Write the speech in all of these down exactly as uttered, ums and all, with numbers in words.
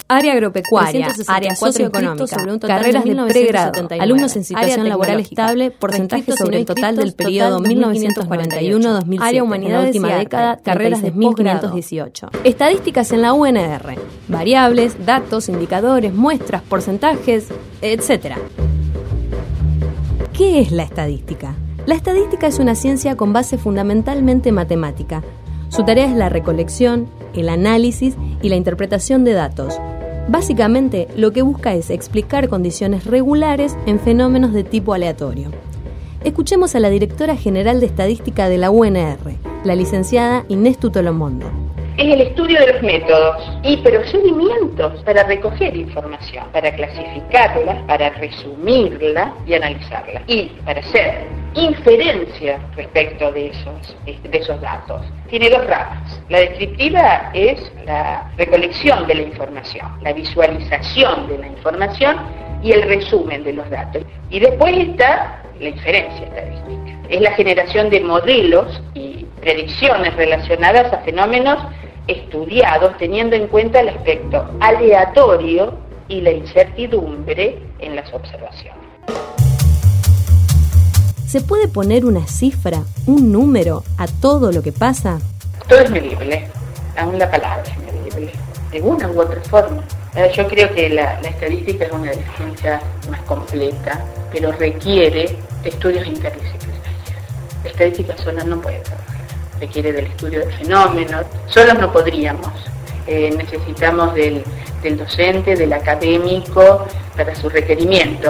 área agropecuaria, área socioeconómica, carreras de pregrado, alumnos en situación laboral estable, porcentaje sobre el total del periodo mil novecientos cuarenta y uno a dos mil siete, área humanidades, en la última década, carreras de mil quinientos dieciocho. Estadísticas en la U N R, variables, datos, indicadores, muestras, porcentajes, etcétera. ¿Qué es la estadística? La estadística es una ciencia con base fundamentalmente matemática. Su tarea es la recolección, el análisis y la interpretación de datos. Básicamente, lo que busca es explicar condiciones regulares en fenómenos de tipo aleatorio. Escuchemos a la directora general de Estadística de la U N R, la licenciada Inés Tutolomondo. Es el estudio de los métodos y procedimientos para recoger información, para clasificarla, para resumirla y analizarla, y para hacer inferencias respecto de esos, de esos datos. Tiene dos ramas. La descriptiva es la recolección de la información, la visualización de la información y el resumen de los datos. Y después está la inferencia estadística. Es la generación de modelos y predicciones relacionadas a fenómenos estudiados teniendo en cuenta el aspecto aleatorio y la incertidumbre en las observaciones. ¿Se puede poner una cifra, un número a todo lo que pasa? Todo es medible, aún la palabra es medible, de una u otra forma. Yo creo que la, la estadística es una de las ciencias más completas, pero requiere estudios interdisciplinarios. La estadística sola no puede trabajar, requiere del estudio de fenómenos, solos no podríamos. Eh, necesitamos del, del docente, del académico para su requerimiento.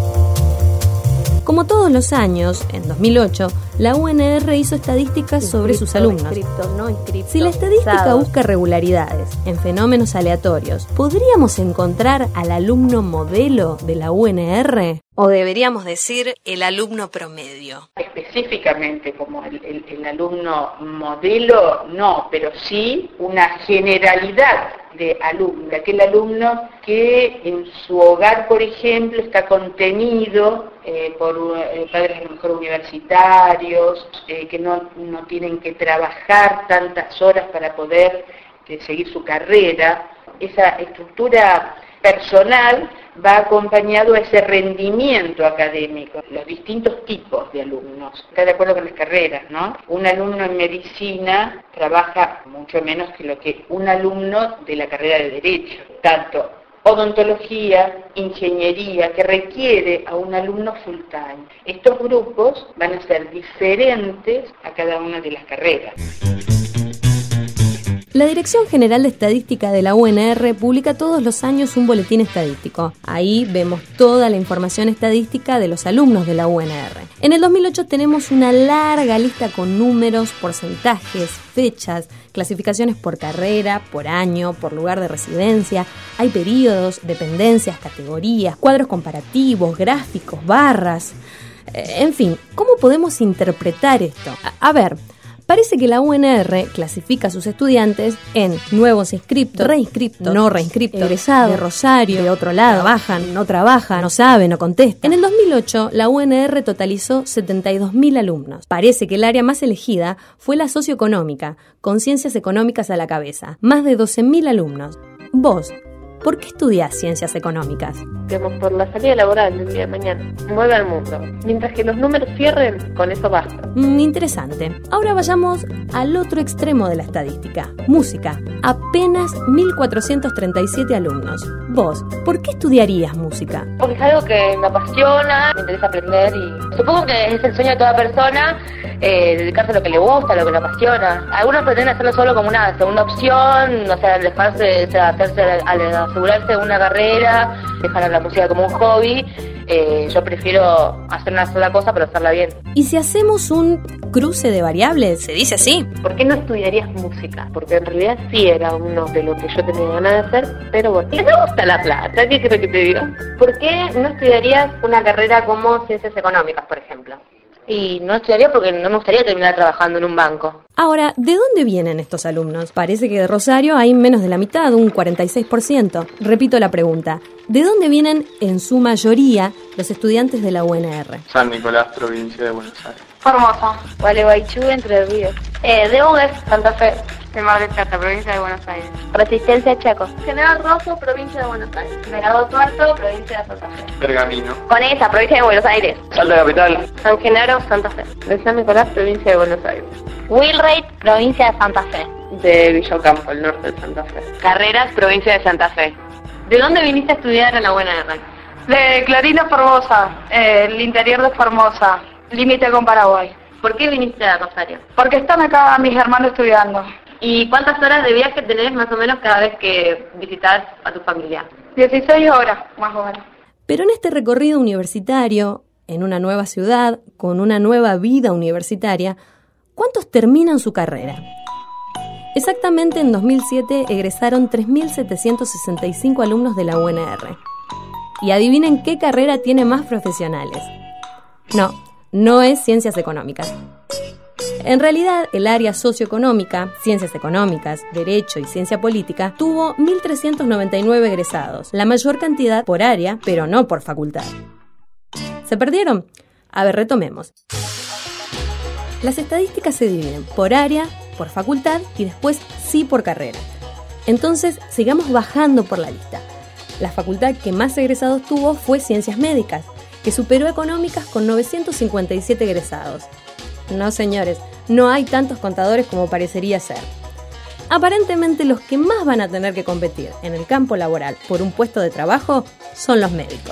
Como todos los años, en dos mil ocho, la U N R hizo estadísticas sobre sus alumnos. Si la estadística busca regularidades en fenómenos aleatorios, ¿podríamos encontrar al alumno modelo de la U N R? ¿O deberíamos decir el alumno promedio? Específicamente como el, el, el alumno modelo, no, pero sí una generalidad de alumno, aquel alumno que en su hogar, por ejemplo, está contenido eh, por eh, padres a lo mejor universitarios, eh, que no, no tienen que trabajar tantas horas para poder eh, seguir su carrera. Esa estructura personal va acompañado a ese rendimiento académico, los distintos tipos de alumnos. Está de acuerdo con las carreras, ¿no? Un alumno en medicina trabaja mucho menos que lo que un alumno de la carrera de Derecho, tanto odontología, ingeniería, que requiere a un alumno full time. Estos grupos van a ser diferentes a cada una de las carreras. La Dirección General de Estadística de la U N R publica todos los años un boletín estadístico. Ahí vemos toda la información estadística de los alumnos de la U N R. En el dos mil ocho tenemos una larga lista con números, porcentajes, fechas, clasificaciones por carrera, por año, por lugar de residencia. Hay periodos, dependencias, categorías, cuadros comparativos, gráficos, barras. En fin, ¿cómo podemos interpretar esto? A, a ver... Parece que la U N R clasifica a sus estudiantes en nuevos inscriptos, reinscriptos, no reinscriptos, egresados, de Rosario, de otro lado, trabajan, no trabajan, no saben, no contestan. En el dos mil ocho, la U N R totalizó setenta y dos mil alumnos. Parece que el área más elegida fue la socioeconómica, con ciencias económicas a la cabeza. Más de doce mil alumnos. Vos, ¿por qué estudiás ciencias económicas? Digamos, por la salida laboral del día de mañana. Mueve al mundo. Mientras que los números cierren, con eso basta. Mm, interesante. Ahora vayamos al otro extremo de la estadística. Música. Apenas mil cuatrocientos treinta y siete alumnos. Vos, ¿por qué estudiarías música? Porque es algo que me apasiona, me interesa aprender y supongo que es el sueño de toda persona eh, dedicarse a lo que le gusta, a lo que le apasiona. Algunos pretenden hacerlo solo como una segunda opción, o sea, dejarse, o sea, hacerse, al asegurarse de una carrera, dejar a la música como un hobby. Eh, yo prefiero hacer una sola cosa, pero hacerla bien. ¿Y si hacemos un cruce de variables? ¿Se dice así? ¿Por qué no estudiarías música? Porque en realidad sí era uno de lo que yo tenía ganas de hacer, pero bueno, y me gusta la plata, ¿qué creo que te digo? ¿Por qué no estudiarías una carrera como ciencias económicas, por ejemplo? Y no estudiaría porque no me gustaría terminar trabajando en un banco. Ahora, ¿de dónde vienen estos alumnos? Parece que de Rosario hay menos de la mitad, un cuarenta y seis por ciento. Repito la pregunta. ¿De dónde vienen, en su mayoría, los estudiantes de la U N R? San Nicolás, provincia de Buenos Aires. Formosa. Gualeguaychú, Entre Ríos. Eh, de Hugues, Santa Fe. De Mar del Plata, provincia de Buenos Aires. Resistencia, Chaco. General Rosso, provincia de Buenos Aires. Venado Tuerto, provincia de Santa Fe. Pergamino. Conesa, provincia de Buenos Aires. Salta Capital. San Genaro, Santa Fe. De San Nicolás, provincia de Buenos Aires. Wilrey, provincia de Santa Fe. De Villocampo, el norte de Santa Fe. Carreras, provincia de Santa Fe. ¿De dónde viniste a estudiar a la U N R? De Clarina, Formosa. Eh, el interior de Formosa. Límite con Paraguay. ¿Por qué viniste a Rosario? Porque están acá mis hermanos estudiando. ¿Y cuántas horas de viaje tenés más o menos cada vez que visitas a tu familia? dieciséis horas, más o menos. Pero en este recorrido universitario, en una nueva ciudad, con una nueva vida universitaria, ¿cuántos terminan su carrera? Exactamente en dos mil siete egresaron tres mil setecientos sesenta y cinco alumnos de la U N R. Y adivinen qué carrera tiene más profesionales. No, no es Ciencias Económicas. En realidad, el área socioeconómica, Ciencias Económicas, Derecho y Ciencia Política, tuvo mil trescientos noventa y nueve egresados, la mayor cantidad por área, pero no por facultad. ¿Se perdieron? A ver, retomemos. Las estadísticas se dividen por área, por facultad y después sí por carrera. Entonces, sigamos bajando por la lista. La facultad que más egresados tuvo fue Ciencias Médicas, que superó Económicas con novecientos cincuenta y siete egresados. No, señores, no hay tantos contadores como parecería ser. Aparentemente los que más van a tener que competir en el campo laboral por un puesto de trabajo son los médicos.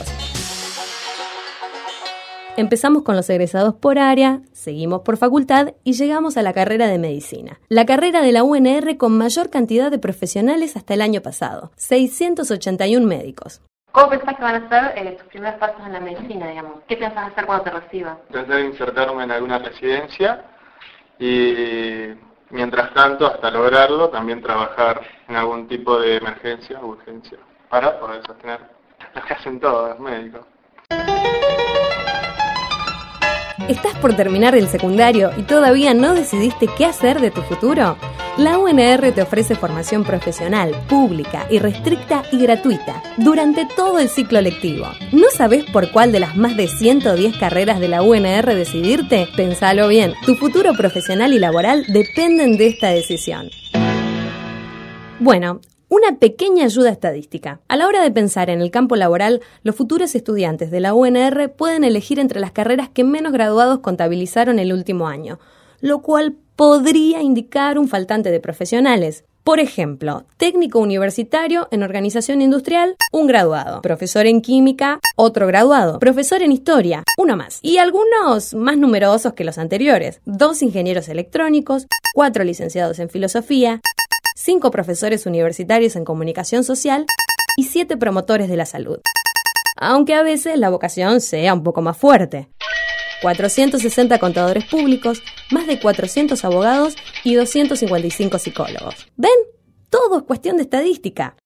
Empezamos con los egresados por área, seguimos por facultad y llegamos a la carrera de medicina. La carrera de la U N R con mayor cantidad de profesionales hasta el año pasado, seiscientos ochenta y uno médicos. ¿Cómo pensás que van a ser eh, tus primeros pasos en la medicina, digamos? ¿Qué pensás hacer cuando te recibas? Tratar de insertarme en alguna residencia y, mientras tanto, hasta lograrlo, también trabajar en algún tipo de emergencia o urgencia para poder sostener lo que hacen todos los médicos. ¿Estás por terminar el secundario y todavía no decidiste qué hacer de tu futuro? La U N R te ofrece formación profesional, pública, irrestricta y gratuita durante todo el ciclo lectivo. ¿No sabés por cuál de las más de ciento diez carreras de la U N R decidirte? Pensalo bien, tu futuro profesional y laboral dependen de esta decisión. Bueno, una pequeña ayuda estadística. A la hora de pensar en el campo laboral, los futuros estudiantes de la U N R pueden elegir entre las carreras que menos graduados contabilizaron el último año, lo cual podría indicar un faltante de profesionales. Por ejemplo, técnico universitario en organización industrial, un graduado. Profesor en química, otro graduado. Profesor en historia, uno más. Y algunos más numerosos que los anteriores. Dos ingenieros electrónicos, cuatro licenciados en filosofía, cinco profesores universitarios en comunicación social y siete promotores de la salud. Aunque a veces la vocación sea un poco más fuerte. cuatrocientos sesenta contadores públicos, más de cuatrocientos abogados y doscientos cincuenta y cinco psicólogos. ¿Ven? Todo es cuestión de estadística.